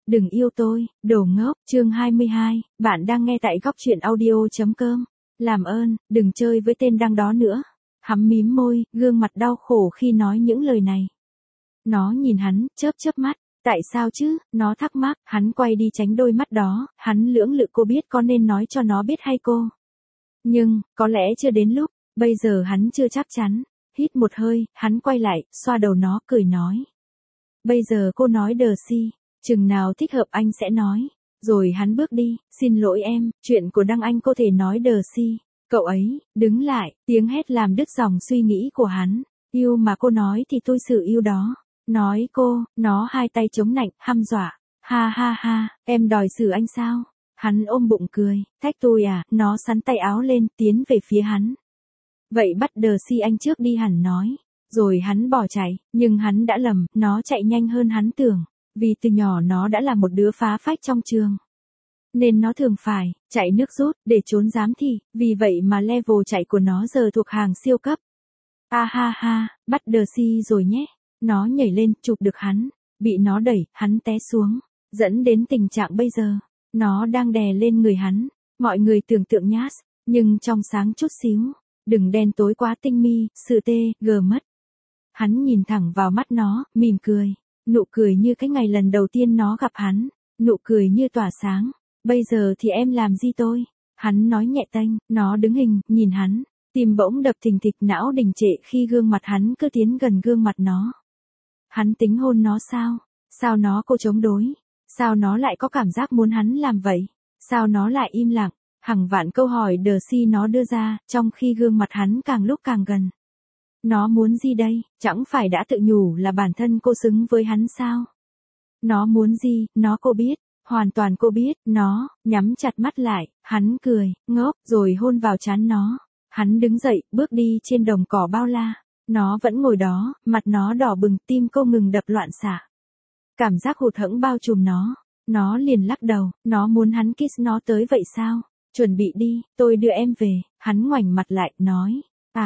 đừng yêu tôi, đồ ngốc, chương 22, bạn đang nghe tại góc truyện audio.com. Làm ơn, đừng chơi với tên đăng đó nữa. Hắn mím môi, gương mặt đau khổ khi nói những lời này. Nó nhìn hắn, chớp chớp mắt. Tại sao chứ, nó thắc mắc, hắn quay đi tránh đôi mắt đó, hắn lưỡng lự cô biết có nên nói cho nó biết hay cô. Nhưng, có lẽ chưa đến lúc, bây giờ hắn chưa chắc chắn. Hít một hơi, hắn quay lại, xoa đầu nó, cười nói. Bây giờ cô nói Darcy, chừng nào thích hợp anh sẽ nói. Rồi hắn bước đi, xin lỗi em, chuyện của Đăng Anh có thể nói Darcy. Cậu ấy, đứng lại, tiếng hét làm đứt dòng suy nghĩ của hắn. Yêu mà cô nói thì tôi sự yêu đó. Nói cô, nó hai tay chống nạnh, hăm dọa. Ha ha ha, em đòi xử anh sao? Hắn ôm bụng cười, thách tôi à, nó sắn tay áo lên, tiến về phía hắn. Vậy bắt Darcy anh trước đi, hẳn nói. Rồi hắn bỏ chạy, nhưng hắn đã lầm, nó chạy nhanh hơn hắn tưởng. Vì từ nhỏ nó đã là một đứa phá phách trong trường. Nên nó thường phải chạy nước rút để trốn giám thị, vì vậy mà level chạy của nó giờ thuộc hàng siêu cấp. Ha ha ha, bắt Darcy rồi nhé. Nó nhảy lên, chụp được hắn. Bị nó đẩy, hắn té xuống. Dẫn đến tình trạng bây giờ. Nó đang đè lên người hắn. Mọi người tưởng tượng nhát, nhưng trong sáng chút xíu. Đừng đen tối quá tinh mi, sự tê, gờ mất. Hắn nhìn thẳng vào mắt nó, mỉm cười. Nụ cười như cái ngày lần đầu tiên nó gặp hắn. Nụ cười như tỏa sáng. Bây giờ thì em làm gì tôi? Hắn nói nhẹ tênh, nó đứng hình, nhìn hắn. Tim bỗng đập thình thịch, não đình trệ khi gương mặt hắn cứ tiến gần gương mặt nó. Hắn tính hôn nó sao? Sao nó cô chống đối? Sao nó lại có cảm giác muốn hắn làm vậy? Sao nó lại im lặng? Hàng vạn câu hỏi Darcy nó đưa ra, trong khi gương mặt hắn càng lúc càng gần. Nó muốn gì đây? Chẳng phải đã tự nhủ là bản thân cô xứng với hắn sao? Nó muốn gì? Nó cô biết. Hoàn toàn cô biết. Nó nhắm chặt mắt lại, hắn cười, ngốc, rồi hôn vào trán nó. Hắn đứng dậy, bước đi trên đồng cỏ bao la. Nó vẫn ngồi đó, mặt nó đỏ bừng, tim cô ngừng đập loạn xạ. Cảm giác hụt hẫng bao trùm nó. Nó liền lắc đầu, nó muốn hắn kiss nó tới vậy sao? Chuẩn bị đi, tôi đưa em về. Hắn ngoảnh mặt lại, nói.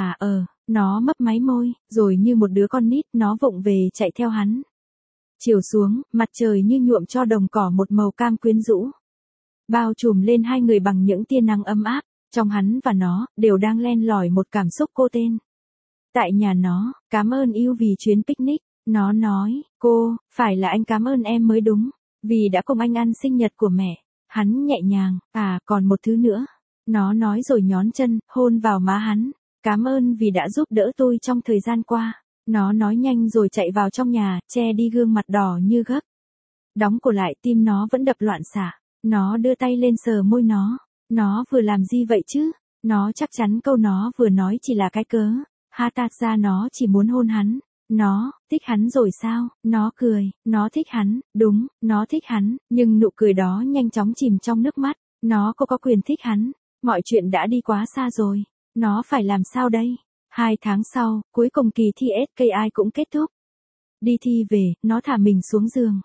Nó mấp máy môi, rồi như một đứa con nít, nó vụng về chạy theo hắn. Chiều xuống, mặt trời như nhuộm cho đồng cỏ một màu cam quyến rũ. Bao trùm lên hai người bằng những tia nắng ấm áp, trong hắn và nó, đều đang len lỏi một cảm xúc cô tên. Tại nhà nó, cảm ơn yêu vì chuyến picnic. Nó nói, cô, phải là anh cảm ơn em mới đúng, vì đã cùng anh ăn sinh nhật của mẹ. Hắn nhẹ nhàng, còn một thứ nữa. Nó nói rồi nhón chân, hôn vào má hắn. Cảm ơn vì đã giúp đỡ tôi trong thời gian qua. Nó nói nhanh rồi chạy vào trong nhà, che đi gương mặt đỏ như gấc. Đóng cổ lại, tim nó vẫn đập loạn xạ. Nó đưa tay lên sờ môi nó. Nó vừa làm gì vậy chứ? Nó chắc chắn câu nó vừa nói chỉ là cái cớ. Ra nó chỉ muốn hôn hắn. Nó thích hắn rồi sao? Nó cười, nó thích hắn, đúng, nó thích hắn, nhưng nụ cười đó nhanh chóng chìm trong nước mắt. Nó có quyền thích hắn. Mọi chuyện đã đi quá xa rồi. Nó phải làm sao đây? 2 tháng sau, cuối cùng kỳ thi SKI cũng kết thúc. Đi thi về, nó thả mình xuống giường.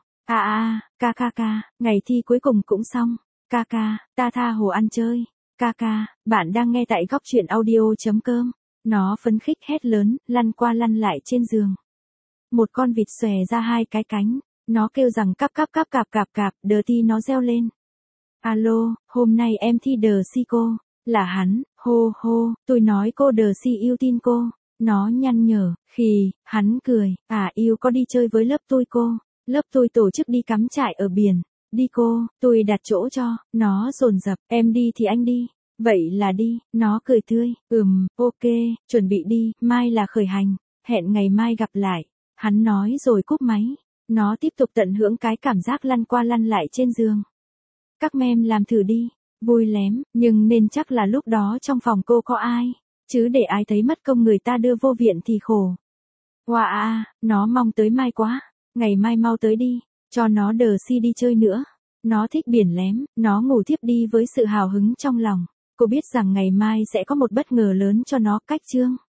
Ngày thi cuối cùng cũng xong. Ta tha hồ ăn chơi. Bạn đang nghe tại góc truyện audio.com. Nó phấn khích hét lớn, lăn qua lăn lại trên giường. Một con vịt xòe ra hai cái cánh. Nó kêu rằng cáp, Darcy nó reo lên. Alo, hôm nay em thi Darcy cô. Là hắn, hô, tôi nói cô Darcy yêu tin cô. Nó nhăn nhở, hắn cười, yêu có đi chơi với lớp tôi cô. Lớp tôi tổ chức đi cắm trại ở biển. Đi cô, tôi đặt chỗ cho. Nó dồn dập, em đi thì anh đi. Vậy là đi, nó cười tươi, ok, chuẩn bị đi, mai là khởi hành. Hẹn ngày mai gặp lại. Hắn nói rồi cúp máy. Nó tiếp tục tận hưởng cái cảm giác lăn qua lăn lại trên giường. Các mem làm thử đi. Vui lém, nhưng nên chắc là lúc đó trong phòng cô có ai. Chứ để ai thấy mất công người ta đưa vô viện thì khổ. Nó mong tới mai quá. Ngày mai mau tới đi. Cho nó Darcy đi chơi nữa. Nó thích biển lém. Nó ngủ thiếp đi với sự hào hứng trong lòng. Cô biết rằng ngày mai sẽ có một bất ngờ lớn cho nó. Cách chương